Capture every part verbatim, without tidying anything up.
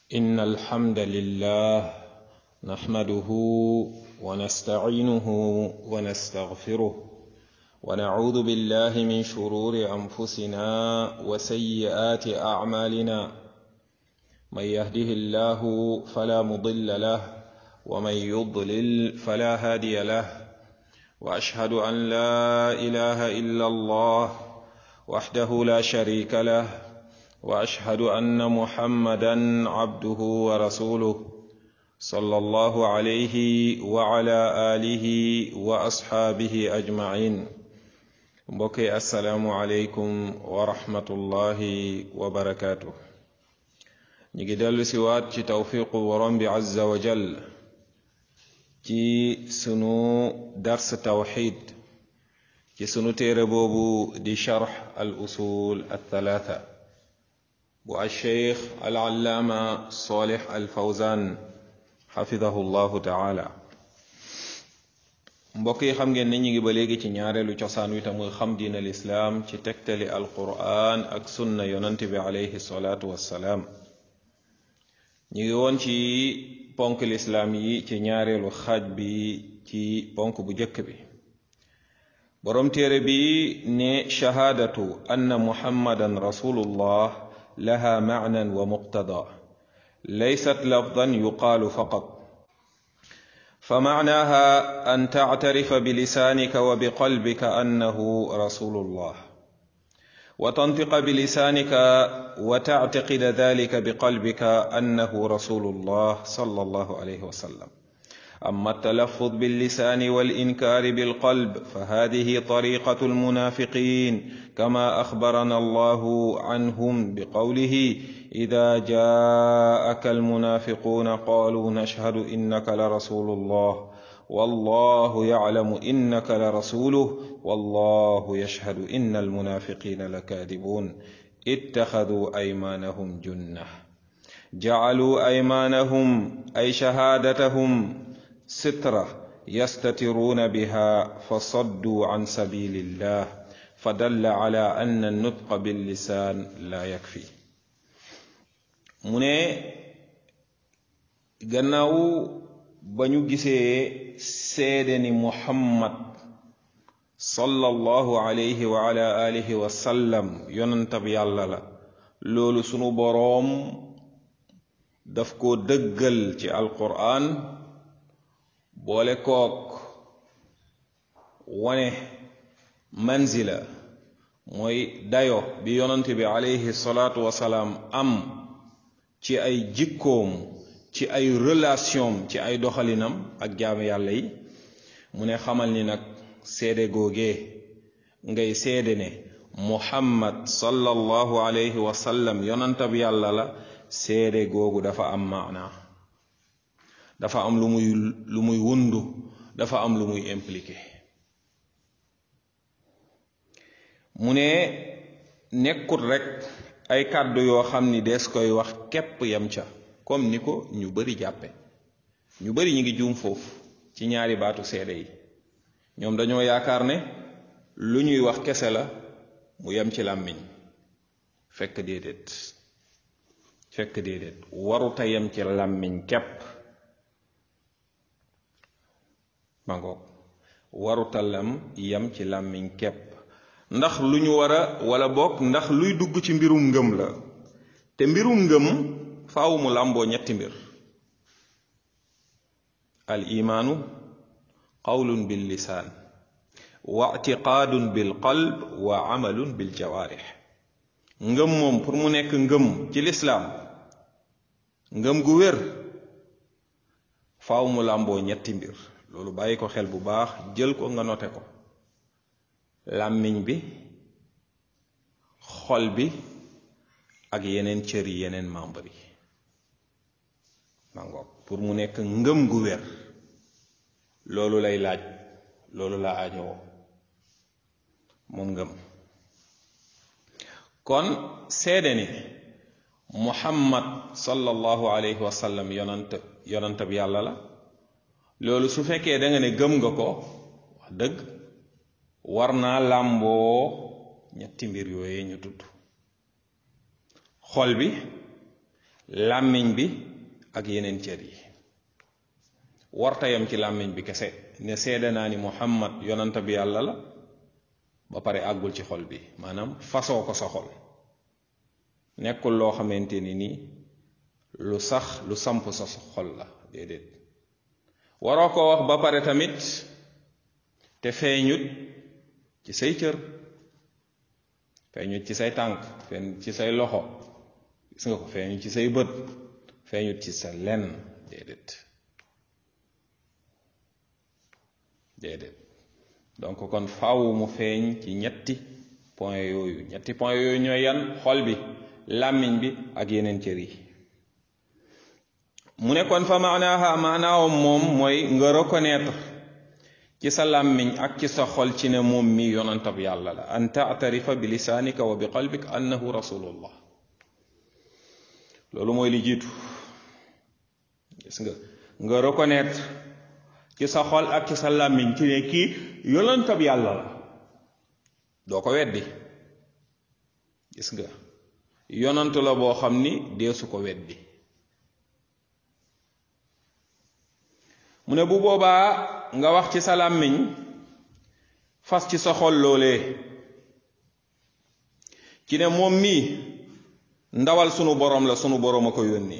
إن الحمد لله نحمده ونستعينه ونستغفره ونعوذ بالله من شرور أنفسنا وسيئات أعمالنا من يهده الله فلا مضل له ومن يضلل فلا هادي له وأشهد أن لا إله إلا الله وحده لا شريك له وأشهد أن محمدا عبده ورسوله صلى الله عليه وعلى آله وأصحابه أجمعين بكي السلام عليكم ورحمة الله وبركاته نجدل سوات توفيق ورب عز وجل ci sunu dars tawxid ci sunu téere boobu di charx al usul al thalatha bu al cheikh al allaama salih al fawzan xafidahu llahu taala mbokk yi xam ngeen ne ñu ngi ba léegi ci ñaareelu cosaan wi tamul xam diin al islaam ci tegtali al quran ak sunna yonant bi alayhi salaatu wassalaam ñu ngi woon ci ponk lislaam yi ci ñaareelu xaaj bi ci ponk bu jëkk bi boroom téere bi ne shahaadatu anna muhammadan rasulullah laha maanan wa muqtada laysat lafdan yuqaalu faqat fa maanaha an tactarifa bilisanika wa biqalbika annahu rasulullah وتنطق بلسانك وتعتقد ذلك بقلبك أنه رسول الله صلى الله عليه وسلم أما التلفظ باللسان والإنكار بالقلب فهذه طريقة المنافقين كما أخبرنا الله عنهم بقوله إذا جاءك المنافقون قالوا نشهد إنك لرسول الله والله يعلم إنك لرسوله والله يشهد إن المنافقين لكاذبون اتخذوا أيمانهم جنة جعلوا أيمانهم أي شهادتهم سترة يستترون بها فصدوا عن سبيل الله فدل على أن النطق باللسان لا يكفي من جناو bañu gisee seede ni muhammad sallallahu alayhi wa ala alihi wa sallam yonantab yàlla la loolu sunu boroom daf ko dëggal ci alquran boole kook wane manzila mooy dayo bi yonant bi alayhi salaatu wasalaam am ci ay jikkoom ci ay relation ci ay doxalinam ak jaamu yàlla yi mu ne xamal ni nag seede googee ngay seede ne muhammad sallallahu alayhi wa sallam yonantab yàlla la seede googu dafa am maana dafa am lu muy lu muy wundu dafa am lu muy impliqué mu ne nekkut rek ay kàddu yoo xam ni dees koy wax képp yam ca comme ni ko ñu bari jàppe ñu bari ñu ngi juum foofu ci ñaari baatu seede yi ñoom dañoo yaakaar ne lu ñuy wax kese la mu yem ci làmmiñ fekk déedéet fekk déedéet waruta yem ci làmmiñ kepp mangoog waruta lam yem ci làmmiñ kepp ndax lu ñu war a wala bokk ndax luy dugg ci mbirum ngëm la te mbirum ngëm faaw mu làmboo ñetti mbir al imaanu qawlun bil lisaan wa i'tiqaadun bil qalb wa amalun bil jawaarix ngëm moom pour mu nekk ngëm ci lislaam ngëm gu wér faaw mu làmboo ñetti mbir loolu bàyyi ko xel bu baax jël ko nga note ko làmmiñ bi xol bi ak yeneen cër yi yeneen membre yi mangoog pour mu nekk ngëm gu wér loolu lay laaj loolu la aajowoo moom ngëm kon seede ni muhammad sallallahu alayhi wa sallam yonant yonant bi yàlla la loolu su fekkee da nga ne gëm nga ko wax dëgg war naa làmboo ñetti mbir yooyee ñu tudd xol bi làmmiñ bi ak yeneen cër yi warta yam ci làmmiñ bi kese ne seede naa ni Muhammad yonanta bi yàlla la ba pare àggul ci xol bi maanaam fasoo ko sa xol nekkul loo xamante ni nii lu sax lu samp sa xol la déedéet waroo ko wax ba pare tamit te feeñut ci say cër feeñut ci say tànk feeñut ci say loxo gis nga ko feeñut ci say bët feeñut ci sa lenn déedéet déedéet donc kon faaw mu feeñ ci ñetti point yooyu ñetti point yooyu ñooy yan xol bi làmmiñ bi ak yeneen cër yi mu ne kon fa maanaaha maanaawam moom mooy nga reconnaître ci sa làmmiñ ak ci sa xol ci ne moom mi yonantab yàlla la an taatarifa bi lisaanika wa bi qalbik annahu rasulullah loolu mooy li jiitu gis nga nga reconnaître ci sa xol ak ci sa làmmiñ ci ne kii yonantab yàlla la doo ko weddi gis nga yonant la boo xam ni deesu ko weddi mu ne bu boobaa nga wax ci sa làmmiñ fas ci sa xol loolee ci ne moom mii ndawal sunu boroom la sunu boroom a ko yónni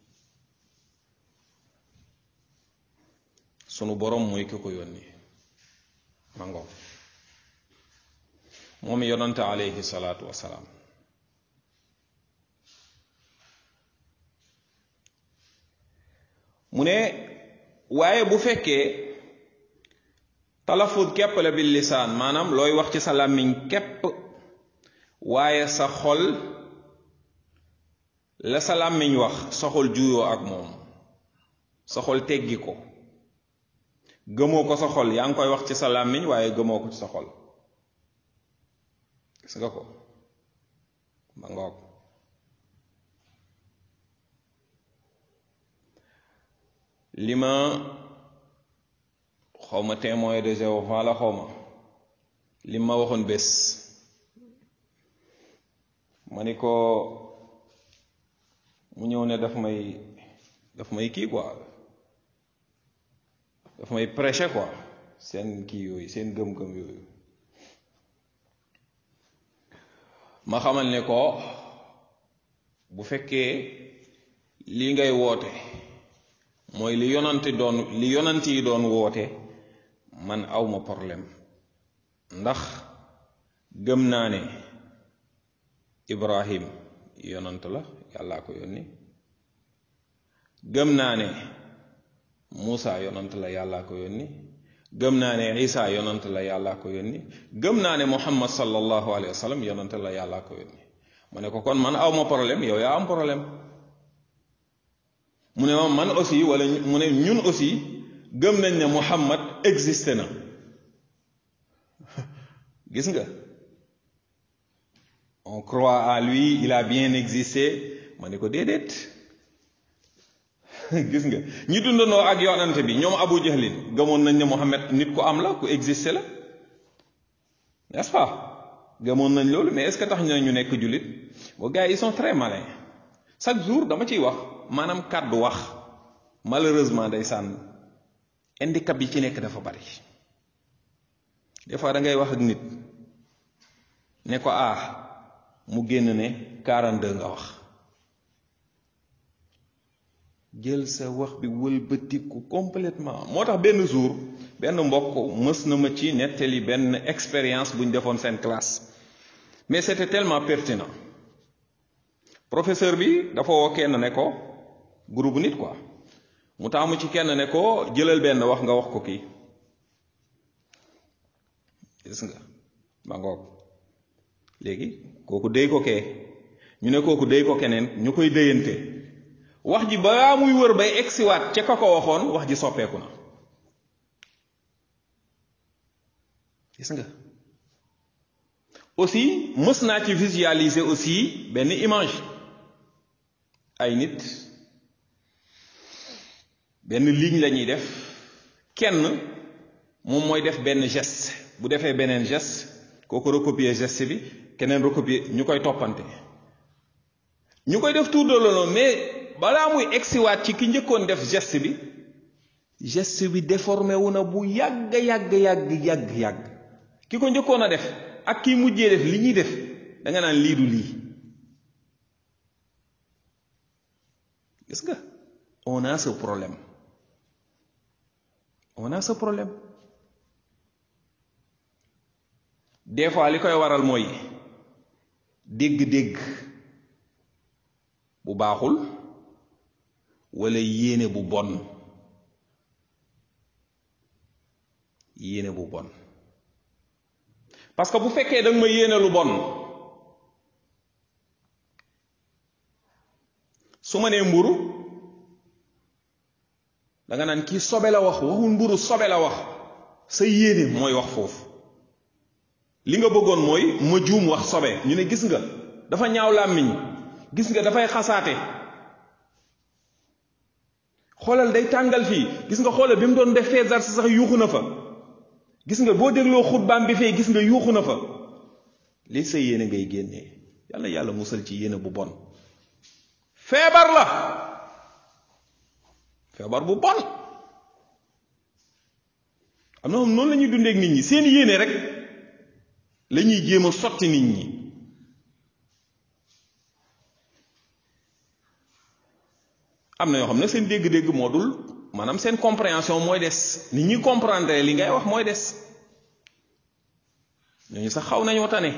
sunu boroom mooy ki ko yónni mango moom yonante alayhi salaatu wasalaam mu ne waaye bu fekkee talafud képp la bil lisaan maanaam looy wax ci sa làmmiñ képp waaye sa xol la sa làmmiñ wax sa xol juyoo ak moom sa xol teggi ko gëmoo ko sa xol yaa ngi koy wax ci sa làmmiñ waaye gëmoo ko ci sa xol gis nga ko ba ngoog li ma xawma témoin de Jéhovah la xawma li ma waxoon bés ma ni ko mu ñëw ne daf may daf may kii quoi daf may prêcher quoi seen kii yooyu seen gëm-gëm yooyu ma xamal ne ko bu fekkee lii ngay woote mooy li yonanti doon li yonanti yi doon woote man awma problème ndax gëm naa ne Ibrahim yonant la yàllaa ko yónni gëm naa ne Muusa yonant la yàllaa ko yónni gëm naa ne Isa yonant la yàllaa ko yónni gëm naa ne Muhammad sallallahu alayhi wa sallam yonant la yàllaa ko yónni ma ne ko kon man awma problème yow yaa am problème mu ne ma man aussi wala mu ne ñun aussi gëm nañ ne Muhammad existé na gis nga on croit à lui il a bien existé ma ne ko déedéet gis nga ñi dundandoo ak yonante bi ñoom Abu Jahlin gëmoon nañ ne Muhammad nit ku am la ku existé la n'est-ce pas gëmoon nañ loolu mais est-ce que tax na ñu nekk jullit bo gars yi ils sont très malins chaque jour dama ciy wax maanaam kàddu wax malheureusement day sànn handicap yi ci nekk dafa bari des fois da ngay wax ak nit ne ko ah mu génn ne quarante-deux nga wax jël sa wax bi wëlbatiku complètement moo tax benn jour benn mbokk mës na ma ci nettali benn expérience bu ñu defoon seen classe mais c'était tellement pertinent professeur bi dafa woo kenn ne ko groupe nit quoi mu taamu ci kenn ne ko jëlal benn wax nga wax ko kii gis nga ba ngoog léegi kooku déy ko kee ñu ne kooku déy ko keneen ñu koy déyante wax ji balaa muy wër bay egsiwaat ca ka ko waxoon wax ji soppeeku na gis nga aussi mës naa ci visualiser aussi benn image ay nit benn ligne la ñuy def kenn moom mooy def benn geste bu defee beneen geste kooku recopier geste bi keneen recopier ñu koy toppante ñu koy def tour de l'honneur mais balaa muy egsiwaat ci ki njëkkoon def geste bi geste bi déformé wu na bu yàgg yàgg yàgg yàgg yàgg ki ko njëkkoon a def ak ki mujjee def li ñuy def da nga naan lii du lii. gis nga on a ce problème on a ce problème des fois li koy waral mooy dégg-dégg bu baaxul wala yéene bu bon yéene bu bon parce que bu fekkee da nga ma yéene lu bon su ma nee mburu da nga naan kii sobe la wax waxul mburu sobe la wax sa yéene mooy wax foofu li nga bëggoon mooy ma juum wax sobe ñu ne gis nga dafa ñaaw làmmiñ gis nga dafay xasaate xoolal day tàngal fii gis nga xoolal bi mu doon def fee sax yuuxu na fa gis nga boo dégloo xutbaam bi fee gis nga yuuxu na fa li sa yéene ngay génnee yàlla yàlla musal ci yéene bu bon feebar la feebar bu bon am na moom noonu la ñuy dundee ak nit ñi seen yéene rek la ñuy jéem a sotti nit ñi am na yoo xam ne seen dégg-dégg moo dul maanaam seen compréhension mooy des nit ñi comprendre li ngay wax mooy des ñooñu sax xaw nañoo tane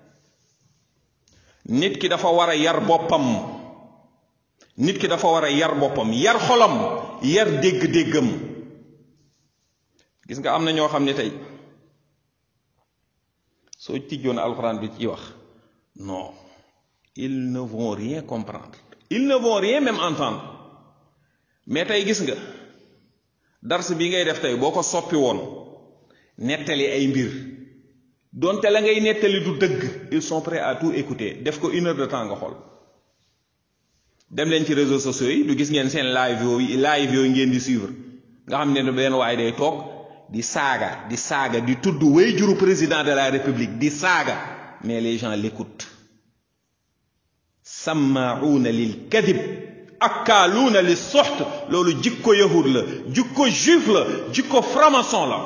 nit ki dafa war a yar boppam nit ki dafa war a yar boppam yar xolam yar dégg-déggam gis nga am na ñoo xam ne tey soo tijjoon alxuraan bi ci wax non ils ne vont rien comprendre ils ne vont rien même entendre mais tey gis nga dars bi ngay def tey boo ko soppi woon nettali ay mbir donte la ngay nettali du dëgg ils sont prêts à tout écouter def ko une heure de temps nga xool dem leen ci réseaux sociaux yi du gis ngeen seen live yooyu live yooyu ngeen di suivre nga xam ne benn waaye day toog di saaga di saaga di tudd way juru président de la république di saaga mais les gens l'écoutent sammaa'uuna lil kadib akkaaluuna li soxt loolu jikko yahud la jikko juif la jikko franc-maçon la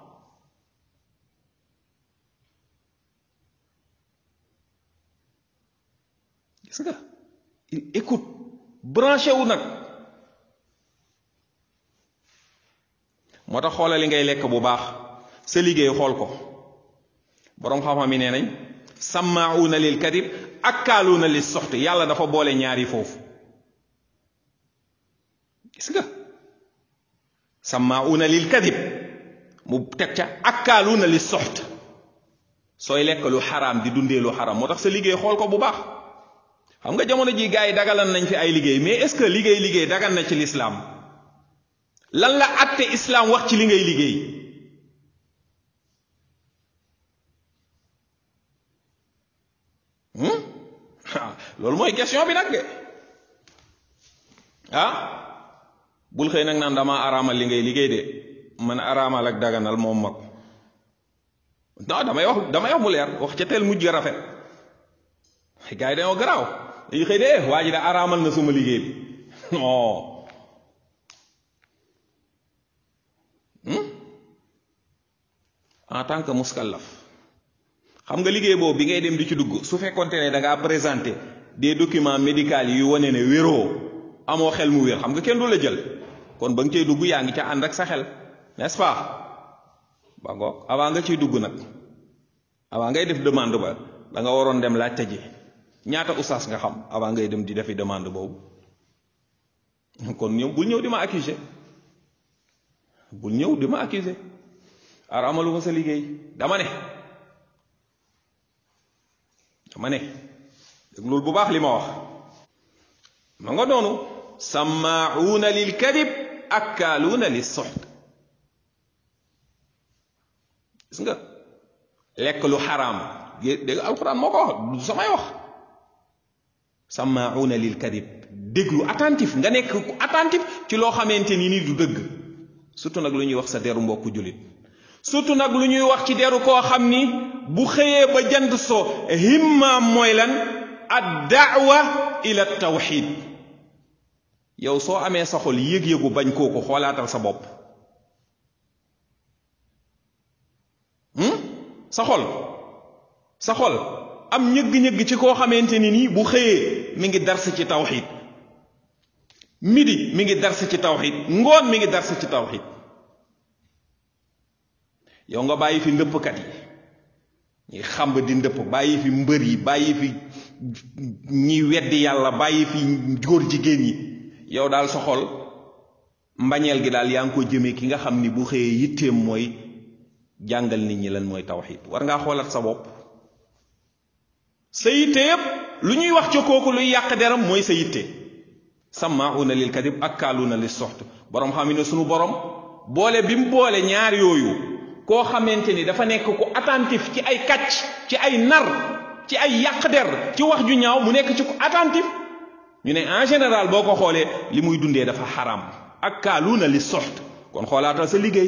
gis nga il écoute branché wu nag moo tax xoolal li ngay lekk bu baax sa liggéey xool ko boroom xam-xam yi nee nañ sammaa'uuna lil kadib akkaaluuna li soxt yàlla dafa boole ñaari foofu gis nga sammaa'uuna lil kadib mu teg ca akkaaluuna li soxt sooy lekk lu xaraam di dundee lu xaraam moo tax sa liggéey xool ko bu baax xam nga jamono ji gars yi dagalan nañ fi ay liggéey mais est-ce que liggéey liggéey dagan na ci l'islam lan la àtte islam wax ci li ngay liggéey loolu mooy question bi nag de ah bul xëy nag naan dama araamal li ngay liggéey de man araamal ak daganal moom mag non damay wax damay wax mu leer wax ca teel mujj rafet gars yi dañoo garaaw dañuy xëy de waa ji da araamal na suma liggéey bi non en tant que muskallaf xam nga liggéey boobu bi ngay dem di ci dugg su fekkonte ne da ngaa présenter des documents médicaux yu wane ne wéroo amoo xel mu wér xam nga kenn du la jël kon ba nga cay dugg yaa ngi ca ànd ak sa xel n'est-ce pas ba ngoog avant nga ciy dugg nag avant ngay def demande ba da nga waroon dem laajte ji ñaata oustaz nga xam avant ngay dem di defi demande boobu kon ñëw bul ñëw di ma accuser bul ñëw di ma accuser araamalu ma sa liggéey dama ne dama ne déglul bu baax li ma wax ma nga noonu sammaa'uuna lil kadib akkaaluuna lis suxt gis nga lekk lu xaraam dégg alquran moo ko wax du samay wax sammaa'uuna lil kadib déglu attentif nga nekk attentif ci loo xamante ni ni du dëgg surtout nag lu ñuy wax sa deru mbokku jullit surtout nag lu ñuy wax ci deru koo xam ni bu xëyee ba jant so himmaam mooy lan ad da'wa ila tawxid yow soo amee sa xol yëg-yëgu bañ kooku xoolaatal sa bopp sa xol sa xol am ñëgg-ñëgg ci koo xamante ni nii bu xëyee mi ngi dars ci tawxid midi mi ngi dars ci tawxid ngoon mi ngi dars ci tawxid yow nga bàyyi fi ndëppkat yi ñi xamb di ndëpp bàyyi fi mbër yi bàyyi fi ñi weddi yàlla bàyyi fi góor jigéen ñi yow daal sa xol mbañeel gi daal yaa ngi ko jëmee ki nga xam ni bu xëyee yitteem mooy jàngal nit ñi lan mooy tawxid war ngaa xoolaat sa bopp sa yitte yépp lu ñuy wax ci kooku luy yàq deram mooy sa yitte sammauna lil kadib akkaaluna lis soxt borom xam ne sunu borom boole bi mu boole ñaar yooyu koo xamante ni dafa nekk ku attentif ci ay kàcc ci ay nar ci ay yàq der ci wax ju ñaaw mu nekk ci ku attentif ñu ne en général boo ko xoolee li muy dundee dafa xaram akkaaluna lis soxt kon xoolaatal sa liggéey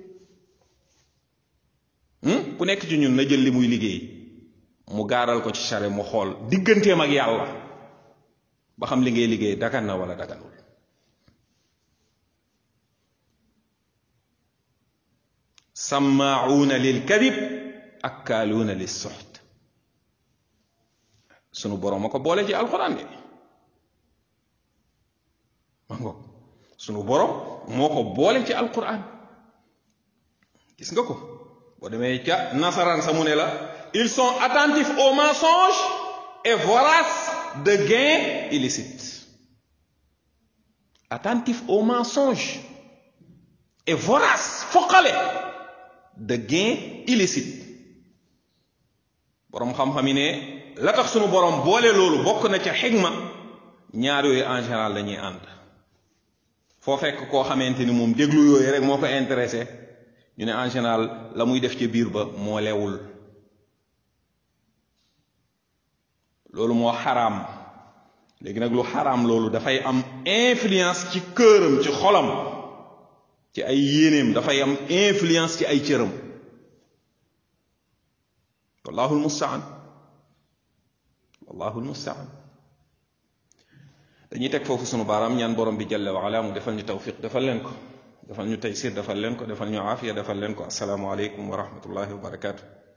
ku nekk ci ñun na jël li muy liggéey mu gaaral ko ci chare mu xool digganteem ak yàlla ba xam li ngay liggéey dagan na wala daganul sammaa'uuna lil kadib akkaaluuna lis suxt sunu boroom a ko boole ci alxuraan de ma ngoog sunu boroom moo ko boole ci alxuraan gis nga ko boo demee ca nasaraan sa mu ne la ils sont attentifs aux mensonges et voraces de gains illicites attentifs aux mensonges et voraces foqale de gains illicites boroom xam-xam yi ne la tax sunu boroom boole loolu bokk na ca xigma ñaar yooyu en général dañuy ànd foo fekk koo xamante ni moom déglu yooyu rek moo ko intéressé ñu ne en général la muy def ca biir ba moo lewul loolu moo xaraam léegi nag lu xaraam loolu dafay am influence ci këram ci xolam ci ay yéeneem dafay am influence ci ay cëram wallahu almustaan wallahu almustaan dañuy teg foofu sunu baaraam ñaan borom bi jalla wa ala mu defal ñu tawfiq defal leen ko defal ñu taysir defal leen ko defal ñu aafiya defal leen ko assalaamu aleykum wa rahmatullahi wa barakatuh